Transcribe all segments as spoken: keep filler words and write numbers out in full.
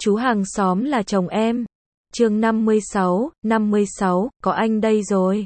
Chú hàng xóm là chồng em. Chương năm mươi sáu, năm mươi sáu, có anh đây rồi.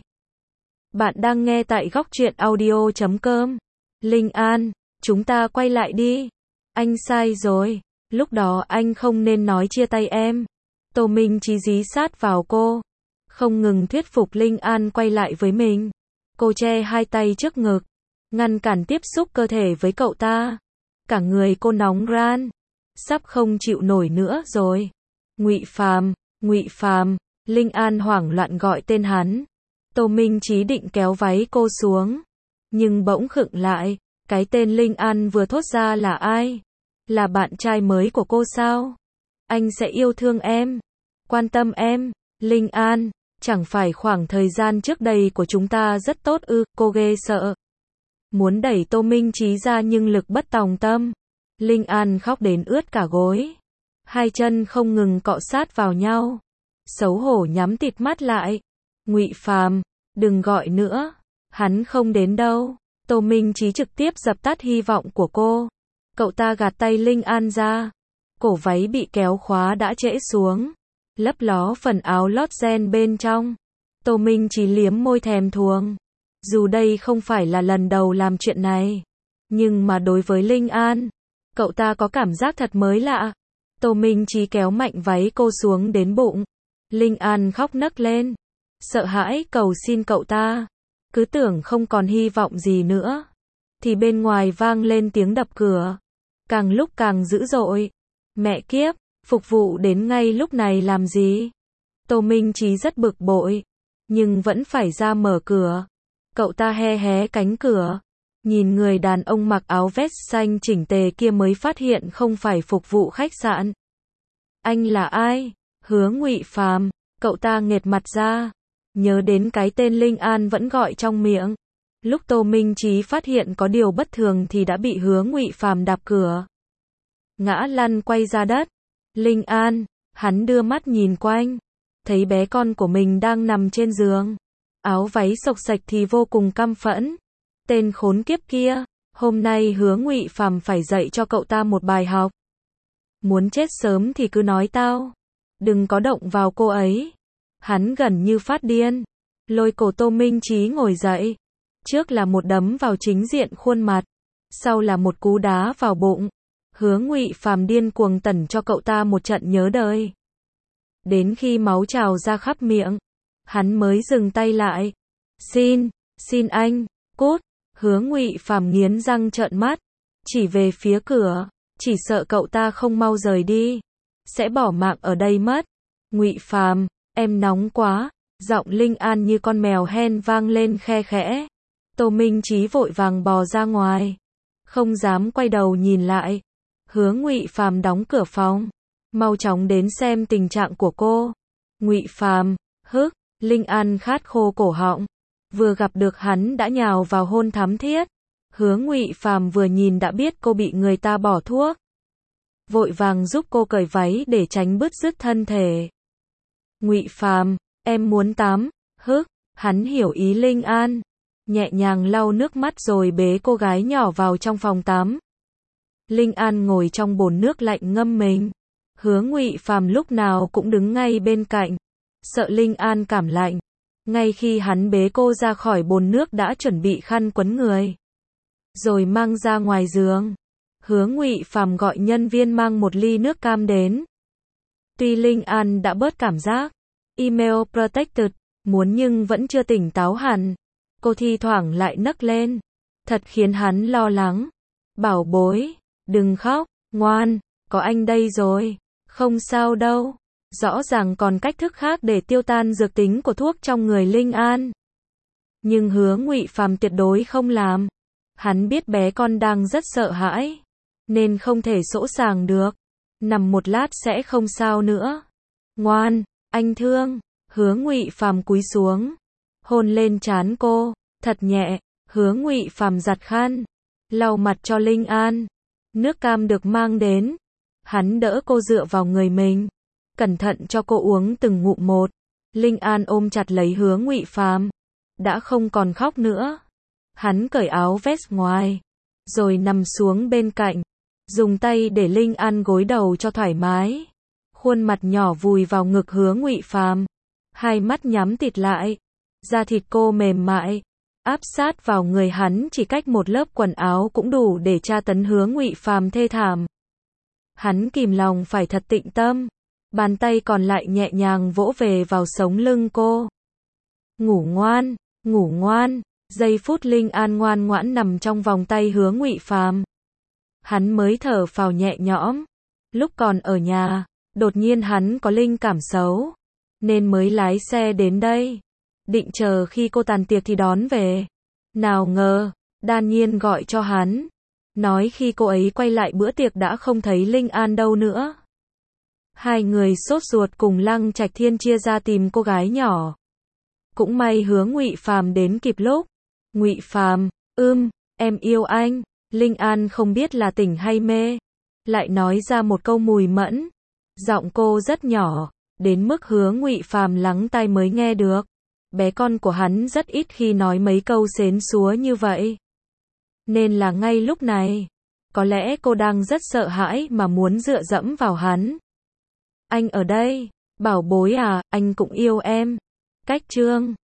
Bạn đang nghe tại góc truyện audio chấm com. Linh An, chúng ta quay lại đi. Anh sai rồi. Lúc đó anh không nên nói chia tay em. Tô Minh Chí dí sát vào cô, không ngừng thuyết phục Linh An quay lại với mình. Cô che hai tay trước ngực, ngăn cản tiếp xúc cơ thể với cậu ta. Cả người cô nóng ran, sắp không chịu nổi nữa rồi. Ngụy Phàm, Ngụy Phàm, Linh An hoảng loạn gọi tên hắn. Tô Minh Chí định kéo váy cô xuống, nhưng bỗng khựng lại. Cái tên Linh An vừa thốt ra là ai? Là bạn trai mới của cô sao? Anh sẽ yêu thương em, quan tâm em. Linh An, chẳng phải khoảng thời gian trước đây của chúng ta rất tốt ư? Cô ghê sợ, muốn đẩy Tô Minh Chí ra nhưng lực bất tòng tâm. Linh An khóc đến ướt cả gối, hai chân không ngừng cọ sát vào nhau, xấu hổ nhắm tịt mắt lại. Ngụy Phàm, đừng gọi nữa, hắn không đến đâu. Tô Minh Chí trực tiếp dập tắt hy vọng của cô. Cậu ta gạt tay Linh An ra, cổ váy bị kéo khóa đã trễ xuống, lấp ló phần áo lót ren bên trong. Tô Minh Chí liếm môi thèm thuồng. Dù đây không phải là lần đầu làm chuyện này, nhưng mà đối với Linh An, cậu ta có cảm giác thật mới lạ. Tô Minh Chí kéo mạnh váy cô xuống đến bụng. Linh An khóc nấc lên, sợ hãi cầu xin cậu ta. Cứ tưởng không còn hy vọng gì nữa, thì bên ngoài vang lên tiếng đập cửa, càng lúc càng dữ dội. Mẹ kiếp, phục vụ đến ngay lúc này làm gì? Tô Minh Chí rất bực bội, nhưng vẫn phải ra mở cửa. Cậu ta hé hé cánh cửa, nhìn người đàn ông mặc áo vest xanh chỉnh tề kia mới phát hiện không phải phục vụ khách sạn. Anh là ai? Hứa Ngụy Phàm. Cậu ta nghệt mặt ra, nhớ đến cái tên Linh An vẫn gọi trong miệng. Lúc Tô Minh Chí phát hiện có điều bất thường thì đã bị Hứa Ngụy Phàm đạp cửa, ngã lăn quay ra đất. Linh An, hắn đưa mắt nhìn quanh, thấy bé con của mình đang nằm trên giường, áo váy xộc xệch thì vô cùng căm phẫn. Tên khốn kiếp kia, hôm nay Hứa Ngụy Phàm phải dạy cho cậu ta một bài học. Muốn chết sớm thì cứ nói tao, đừng có động vào cô ấy. Hắn gần như phát điên, lôi cổ Tô Minh Chí ngồi dậy. Trước là một đấm vào chính diện khuôn mặt, sau là một cú đá vào bụng. Hứa Ngụy Phàm điên cuồng tẩn cho cậu ta một trận nhớ đời. Đến khi máu trào ra khắp miệng, hắn mới dừng tay lại. Xin, xin anh, cút. Hứa Ngụy Phàm nghiến răng trợn mắt, chỉ về phía cửa, chỉ sợ cậu ta không mau rời đi, sẽ bỏ mạng ở đây mất. Ngụy Phàm, em nóng quá. Giọng Linh An như con mèo hen vang lên khe khẽ. Tô Minh Chí vội vàng bò ra ngoài, không dám quay đầu nhìn lại. Hứa Ngụy Phàm đóng cửa phòng, mau chóng đến xem tình trạng của cô. Ngụy Phàm, hức. Linh An khát khô cổ họng, vừa gặp được hắn đã nhào vào hôn thắm thiết. Hứa Ngụy Phàm vừa nhìn đã biết cô bị người ta bỏ thuốc, vội vàng giúp cô cởi váy để tránh bứt rứt thân thể. Ngụy Phàm, em muốn tắm. Hức. Hắn hiểu ý Linh An, nhẹ nhàng lau nước mắt rồi bế cô gái nhỏ vào trong phòng tắm. Linh An ngồi trong bồn nước lạnh ngâm mình. Hứa Ngụy Phàm lúc nào cũng đứng ngay bên cạnh, sợ Linh An cảm lạnh. Ngay khi hắn bế cô ra khỏi bồn nước đã chuẩn bị khăn quấn người, rồi mang ra ngoài giường. Hứa Ngụy Phàm gọi nhân viên mang một ly nước cam đến. Tuy Linh An đã bớt cảm giác email protected, muốn nhưng vẫn chưa tỉnh táo hẳn. Cô thi thoảng lại nấc lên, thật khiến hắn lo lắng. Bảo bối, đừng khóc, ngoan, có anh đây rồi, không sao đâu. Rõ ràng còn cách thức khác để tiêu tan dược tính của thuốc trong người Linh An, nhưng Hứa Ngụy Phàm tuyệt đối không làm. Hắn biết bé con đang rất sợ hãi, nên không thể sỗ sàng được. Nằm một lát sẽ không sao nữa. Ngoan, anh thương. Hứa Ngụy Phàm cúi xuống, hôn lên trán cô, thật nhẹ. Hứa Ngụy Phàm giặt khăn, lau mặt cho Linh An. Nước cam được mang đến, hắn đỡ cô dựa vào người mình, cẩn thận cho cô uống từng ngụm một. Linh An ôm chặt lấy Hứa Ngụy Phàm, đã không còn khóc nữa. Hắn cởi áo vest ngoài, rồi nằm xuống bên cạnh, dùng tay để Linh An gối đầu cho thoải mái. khuôn mặt nhỏ vùi vào ngực Hứa Ngụy Phàm, hai mắt nhắm tịt lại, da thịt cô mềm mại, áp sát vào người hắn, chỉ cách một lớp quần áo cũng đủ để tra tấn Hứa Ngụy Phàm thê thảm. Hắn kìm lòng phải thật tịnh tâm, bàn tay còn lại nhẹ nhàng vỗ về vào sống lưng cô. Ngủ ngoan, ngủ ngoan. Giây phút Linh An ngoan ngoãn nằm trong vòng tay Hứa Ngụy Phàm, hắn mới thở phào nhẹ nhõm. Lúc còn ở nhà, đột nhiên hắn có linh cảm xấu, nên mới lái xe đến đây, định chờ khi cô tàn tiệc thì đón về. Nào ngờ, Đan Nhiên gọi cho hắn, nói khi cô ấy quay lại bữa tiệc đã không thấy Linh An đâu nữa. Hai người sốt ruột cùng Lăng Trạch Thiên chia ra tìm cô gái nhỏ. Cũng may Hứa Ngụy Phàm đến kịp lúc. Ngụy Phàm, ưm, em yêu anh. Linh An không biết là tỉnh hay mê, lại nói ra một câu mùi mẫn. Giọng cô rất nhỏ, đến mức Hứa Ngụy Phàm lắng tai mới nghe được. Bé con của hắn rất ít khi nói mấy câu xến xúa như vậy. Nên là ngay lúc này, có lẽ cô đang rất sợ hãi mà muốn dựa dẫm vào hắn. Anh ở đây, bảo bối à, anh cũng yêu em. Cách chương